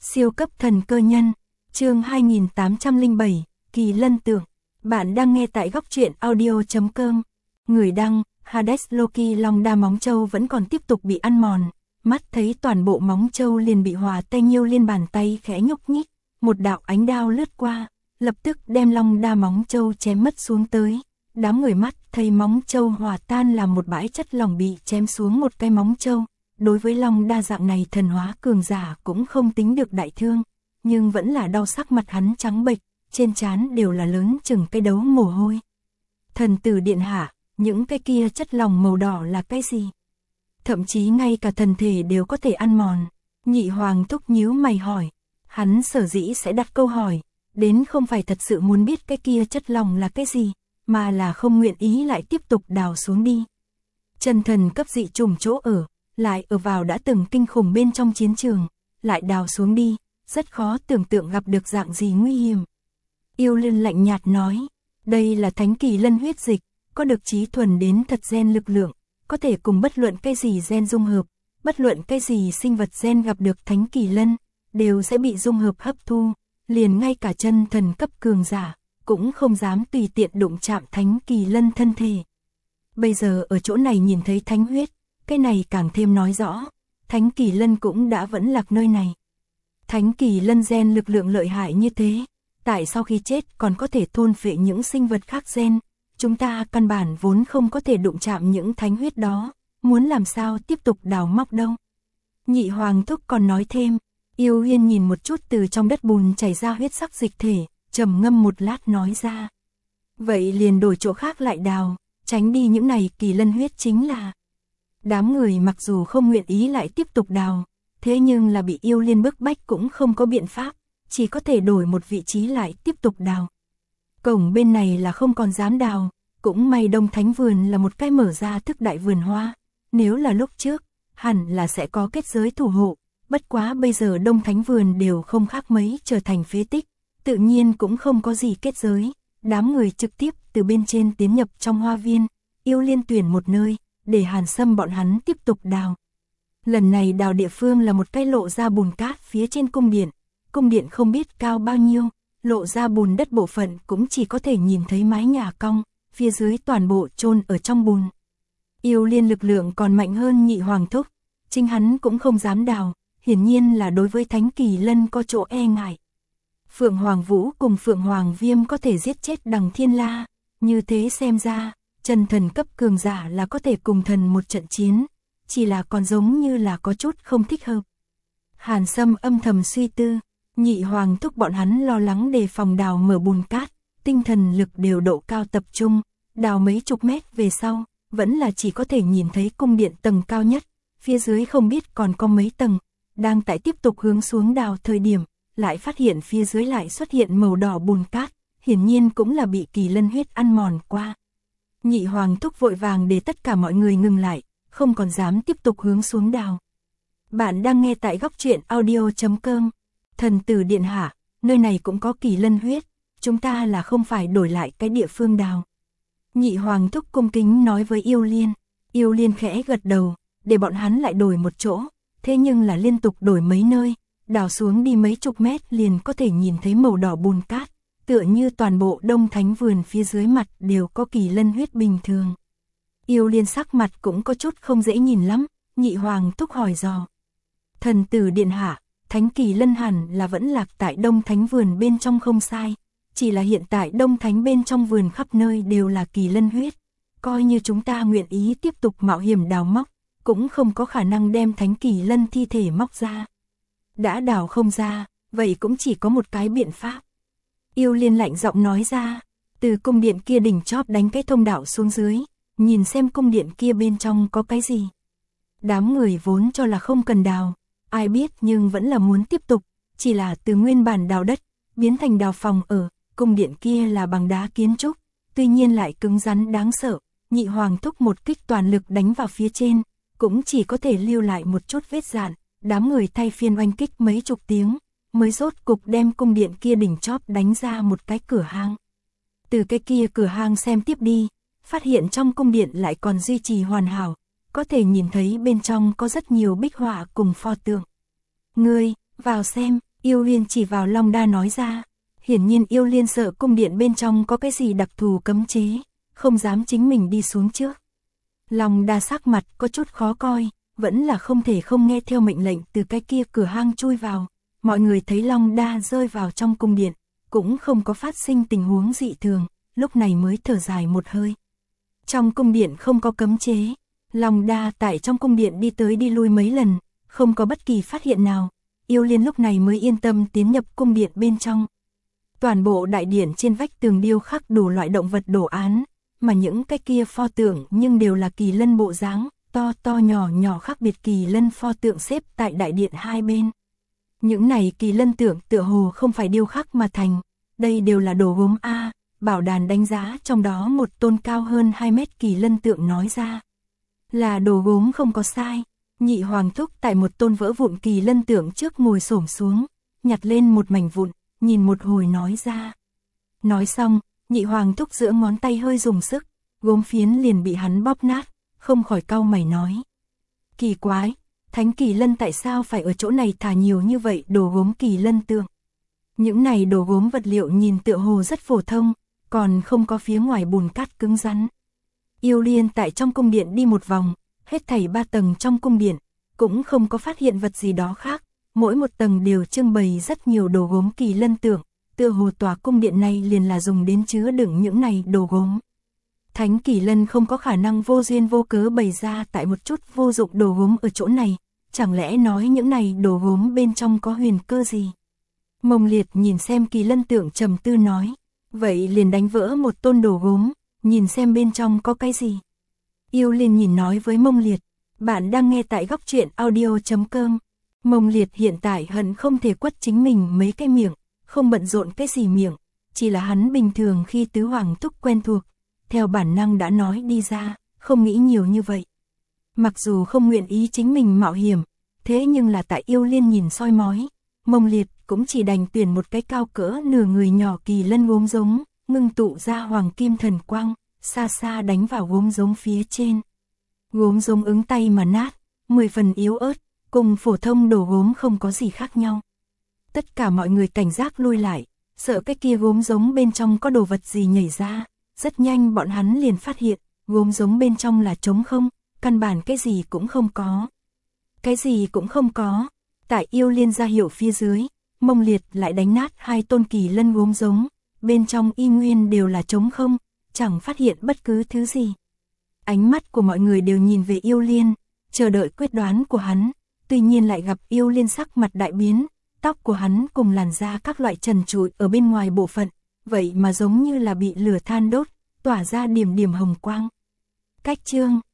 Siêu cấp thần cơ nhân, chương 2807, Kỳ Lân Tượng. Bạn đang nghe tại góc truyện audio.com. Người đăng, Hades Loki. Long đa móng trâu vẫn còn tiếp tục bị ăn mòn, mắt thấy toàn bộ móng trâu liền bị hòa tay nhiêu liên bàn tay khẽ nhúc nhích, một đạo ánh đao lướt qua, lập tức đem long đa móng trâu chém mất xuống tới. Đám người mắt thấy móng trâu hòa tan làm một bãi chất lỏng bị chém xuống một cái móng trâu. Đối với long đa dạng này thần hóa cường giả cũng không tính được đại thương, nhưng vẫn là đau sắc mặt hắn trắng bệch, trên trán đều là lớn chừng cái đấu mồ hôi. Thần tử điện hạ, những cái kia chất lỏng màu đỏ là cái gì? Thậm chí ngay cả thần thể đều có thể ăn mòn. Nhị hoàng thúc nhíu mày hỏi. Hắn sở dĩ sẽ đặt câu hỏi, đến không phải thật sự muốn biết cái kia chất lỏng là cái gì, mà là không nguyện ý lại tiếp tục đào xuống đi. Chân thần cấp dị trùng chỗ ở, lại ở vào đã từng kinh khủng bên trong chiến trường, lại đào xuống đi, rất khó tưởng tượng gặp được dạng gì nguy hiểm. Yêu Liên lạnh nhạt nói, đây là thánh kỳ lân huyết dịch, có được trí thuần đến thật gen lực lượng, có thể cùng bất luận cái gì gen dung hợp, bất luận cái gì sinh vật gen gặp được thánh kỳ lân, đều sẽ bị dung hợp hấp thu, liền ngay cả chân thần cấp cường giả, cũng không dám tùy tiện đụng chạm thánh kỳ lân thân thể. Bây giờ ở chỗ này nhìn thấy thánh huyết, cái này càng thêm nói rõ, thánh kỳ lân cũng đã vẫn lạc nơi này. Thánh kỳ lân gen lực lượng lợi hại như thế, tại sau khi chết còn có thể thôn phệ những sinh vật khác gen, chúng ta căn bản vốn không có thể đụng chạm những thánh huyết đó, muốn làm sao tiếp tục đào móc đâu. Nhị hoàng thúc còn nói thêm, Yêu Uyên nhìn một chút từ trong đất bùn chảy ra huyết sắc dịch thể, trầm ngâm một lát nói ra. Vậy liền đổi chỗ khác lại đào, tránh đi những này kỳ lân huyết chính là. Đám người mặc dù không nguyện ý lại tiếp tục đào, thế nhưng là bị Yêu Liên bức bách cũng không có biện pháp, chỉ có thể đổi một vị trí lại tiếp tục đào. Cổng bên này là không còn dám đào, cũng may Đông Thánh Vườn là một cái mở ra thức đại vườn hoa, nếu là lúc trước, hẳn là sẽ có kết giới thủ hộ, bất quá bây giờ Đông Thánh Vườn đều không khác mấy trở thành phế tích, tự nhiên cũng không có gì kết giới, đám người trực tiếp từ bên trên tiến nhập trong hoa viên, Yêu Liên tuyển một nơi, để Hàn Sâm bọn hắn tiếp tục đào. Lần này đào địa phương là một cái lộ ra bùn cát phía trên cung điện không biết cao bao nhiêu, lộ ra bùn đất bộ phận cũng chỉ có thể nhìn thấy mái nhà cong, phía dưới toàn bộ chôn ở trong bùn. Yêu Liên lực lượng còn mạnh hơn nhị hoàng thúc, chính hắn cũng không dám đào, hiển nhiên là đối với thánh kỳ lân có chỗ e ngại. Phượng Hoàng Vũ cùng Phượng Hoàng Viêm có thể giết chết Đằng Thiên La, như thế xem ra, chân thần cấp cường giả là có thể cùng thần một trận chiến, chỉ là còn giống như là có chút không thích hợp. Hàn Sâm âm thầm suy tư, nhị hoàng thúc bọn hắn lo lắng đề phòng đào mở bùn cát, tinh thần lực đều độ cao tập trung, đào mấy chục mét về sau, vẫn là chỉ có thể nhìn thấy cung điện tầng cao nhất, phía dưới không biết còn có mấy tầng, đang tại tiếp tục hướng xuống đào thời điểm, lại phát hiện phía dưới lại xuất hiện màu đỏ bùn cát, hiển nhiên cũng là bị kỳ lân huyết ăn mòn qua. Nhị hoàng thúc vội vàng để tất cả mọi người ngừng lại, không còn dám tiếp tục hướng xuống đào. Bạn đang nghe tại góc truyện audio.com. Thần tử điện hạ, nơi này cũng có kỳ lân huyết, chúng ta là không phải đổi lại cái địa phương đào. Nhị hoàng thúc cung kính nói với Yêu Liên. Yêu Liên khẽ gật đầu, để bọn hắn lại đổi một chỗ, thế nhưng là liên tục đổi mấy nơi, đào xuống đi mấy chục mét liền có thể nhìn thấy màu đỏ bùn cát, tựa như toàn bộ Đông Thánh Vườn phía dưới mặt đều có kỳ lân huyết bình thường. Yêu Liên sắc mặt cũng có chút không dễ nhìn lắm, nhị hoàng thúc hỏi dò. Thần tử điện hạ, thánh kỳ lân hẳn là vẫn lạc tại Đông Thánh Vườn bên trong không sai, chỉ là hiện tại Đông Thánh bên trong vườn khắp nơi đều là kỳ lân huyết, coi như chúng ta nguyện ý tiếp tục mạo hiểm đào móc, cũng không có khả năng đem thánh kỳ lân thi thể móc ra. Đã đào không ra, vậy cũng chỉ có một cái biện pháp. Yêu Liên lạnh giọng nói ra, từ cung điện kia đỉnh chóp đánh cái thông đạo xuống dưới, nhìn xem cung điện kia bên trong có cái gì. Đám người vốn cho là không cần đào, ai biết nhưng vẫn là muốn tiếp tục, chỉ là từ nguyên bản đào đất, biến thành đào phòng ở, cung điện kia là bằng đá kiến trúc, tuy nhiên lại cứng rắn đáng sợ, nhị hoàng thúc một kích toàn lực đánh vào phía trên, cũng chỉ có thể lưu lại một chút vết dạn, đám người thay phiên oanh kích mấy chục tiếng, mới rốt cục đem cung điện kia đỉnh chóp đánh ra một cái cửa hang. Từ cái kia cửa hang xem tiếp đi, phát hiện trong cung điện lại còn duy trì hoàn hảo, có thể nhìn thấy bên trong có rất nhiều bích họa cùng pho tượng. Ngươi, vào xem, Yêu Liên chỉ vào Long Đa nói ra. Hiển nhiên Yêu Liên sợ cung điện bên trong có cái gì đặc thù cấm chế, không dám chính mình đi xuống trước. Long Đa sắc mặt có chút khó coi, vẫn là không thể không nghe theo mệnh lệnh từ cái kia cửa hang chui vào. Mọi người thấy Long Đa rơi vào trong cung điện, cũng không có phát sinh tình huống dị thường, lúc này mới thở dài một hơi. Trong cung điện không có cấm chế, Long Đa tại trong cung điện đi tới đi lui mấy lần, không có bất kỳ phát hiện nào. Yêu Liên lúc này mới yên tâm tiến nhập cung điện bên trong. Toàn bộ đại điện trên vách tường điêu khắc đủ loại động vật đồ án, mà những cái kia pho tượng nhưng đều là kỳ lân bộ dáng, to to nhỏ nhỏ khác biệt kỳ lân pho tượng xếp tại đại điện hai bên. Những này kỳ lân tượng tựa hồ không phải điêu khắc mà thành, đây đều là đồ gốm A. Bảo Đàn đánh giá trong đó một tôn cao hơn 2 mét kỳ lân tượng nói ra. Là đồ gốm không có sai. Nhị Hoàng Thúc tại một tôn vỡ vụn kỳ lân tượng trước ngồi xổm xuống, nhặt lên một mảnh vụn, nhìn một hồi nói ra. Nói xong, Nhị Hoàng Thúc giữa ngón tay hơi dùng sức, gốm phiến liền bị hắn bóp nát, không khỏi cau mày nói. Kỳ quái, Thánh Kỳ Lân tại sao phải ở chỗ này thả nhiều như vậy đồ gốm kỳ lân tượng? Những này đồ gốm vật liệu nhìn tựa hồ rất phổ thông, còn không có phía ngoài bùn cát cứng rắn. Yêu Liên tại trong cung điện đi một vòng, hết thảy 3 tầng trong cung điện, cũng không có phát hiện vật gì đó khác, mỗi một tầng đều trưng bày rất nhiều đồ gốm kỳ lân tượng, tựa hồ tòa cung điện này liền là dùng đến chứa đựng những này đồ gốm. Thánh Kỳ Lân không có khả năng vô duyên vô cớ bày ra tại một chút vô dụng đồ gốm ở chỗ này, chẳng lẽ nói những này đồ gốm bên trong có huyền cơ gì? Mông Liệt nhìn xem kỳ lân tượng trầm tư nói, vậy liền đánh vỡ một tôn đồ gốm, nhìn xem bên trong có cái gì. Yêu Liên nhìn nói với Mông Liệt, bạn đang nghe tại góc truyện audio.com. Mông Liệt hiện tại hận không thể quất chính mình mấy cái miệng, không bận rộn cái gì miệng, chỉ là hắn bình thường khi Tứ Hoàng Thúc quen thuộc, theo bản năng đã nói đi ra, không nghĩ nhiều như vậy. Mặc dù không nguyện ý chính mình mạo hiểm, thế nhưng là tại Yêu Liên nhìn soi mói, Mông Liệt cũng chỉ đành tuyển một cái cao cỡ nửa người nhỏ kỳ lân gốm giống, ngưng tụ ra hoàng kim thần quang, xa xa đánh vào gốm giống phía trên. Gốm giống ứng tay mà nát, 10 phần yếu ớt, cùng phổ thông đồ gốm không có gì khác nhau. Tất cả mọi người cảnh giác lui lại, sợ cái kia gốm giống bên trong có đồ vật gì nhảy ra. Rất nhanh bọn hắn liền phát hiện, gốm giống bên trong là trống không, căn bản cái gì cũng không có. Cái gì cũng không có. Tại Yêu Liên ra hiệu phía dưới, Mông Liệt lại đánh nát 2 tôn kỳ lân gốm giống, bên trong y nguyên đều là trống không, chẳng phát hiện bất cứ thứ gì. Ánh mắt của mọi người đều nhìn về Yêu Liên, chờ đợi quyết đoán của hắn, tuy nhiên lại gặp Yêu Liên sắc mặt đại biến, tóc của hắn cùng làn da các loại trần trụi ở bên ngoài bộ phận, vậy mà giống như là bị lửa than đốt, tỏa ra điểm điểm hồng quang. Cách chương